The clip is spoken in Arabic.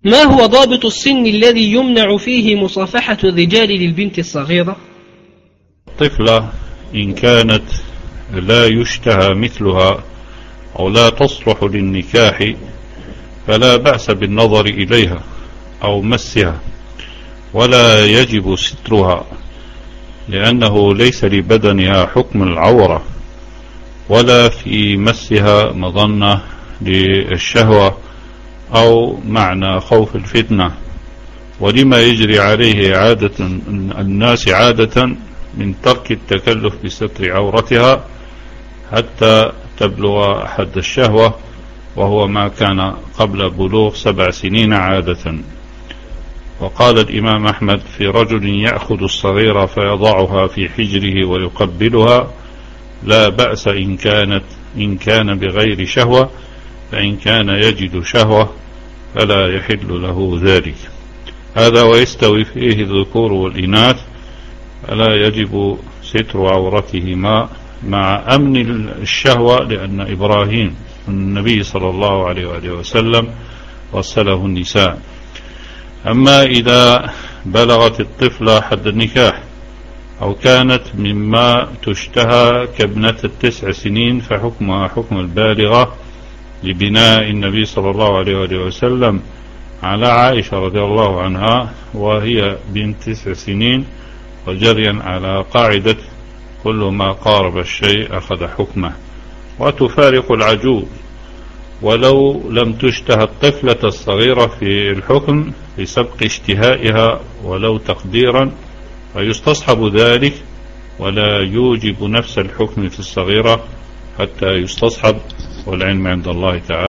ما هو ضابط السن الذي يمنع فيه مصافحة الرجال للبنت الصغيرة؟ طفلة إن كانت لا يشتهى مثلها أو لا تصلح للنكاح فلا بأس بالنظر إليها أو مسها، ولا يجب سترها، لأنه ليس لبدنها حكم العورة، ولا في مسها مظنة للشهوة أو معنى خوف الفتنة، ولما يجري عليه عادة الناس عادة من ترك التكلف بستر عورتها حتى تبلغ حد الشهوة، وهو ما كان قبل بلوغ 7 سنين عادة. وقال الإمام أحمد في رجل يأخذ الصغيرة فيضعها في حجره ويقبلها: لا بأس إن كان بغير شهوة، فإن كان يجد شهوة فلا يحل له ذلك. هذا ويستوي فيه الذكور والإناث، فلا يجب ستر عورتهما مع أمن الشهوة، لأن إبراهيم النبي صلى الله عليه وآله وسلم غسله النساء. أما إذا بلغت الطفلة حد النكاح أو كانت مما تشتهى كابنة 9 سنين فحكمها حكم البالغة، لبناء النبي صلى الله عليه وآله وسلم على عائشة رضي الله عنها وهي بنت 9 سنين، وجريا على قاعدة كل ما قارب الشيء أخذ حكمه. وتفارق العجوز ولو لم تشتهى الطفلة الصغيرة في الحكم لسبق اشتهائها ولو تقديرا، فيستصحب ذلك، ولا يوجب نفس الحكم في الصغيرة حتى يستصحب، والعلم عند الله تعالى.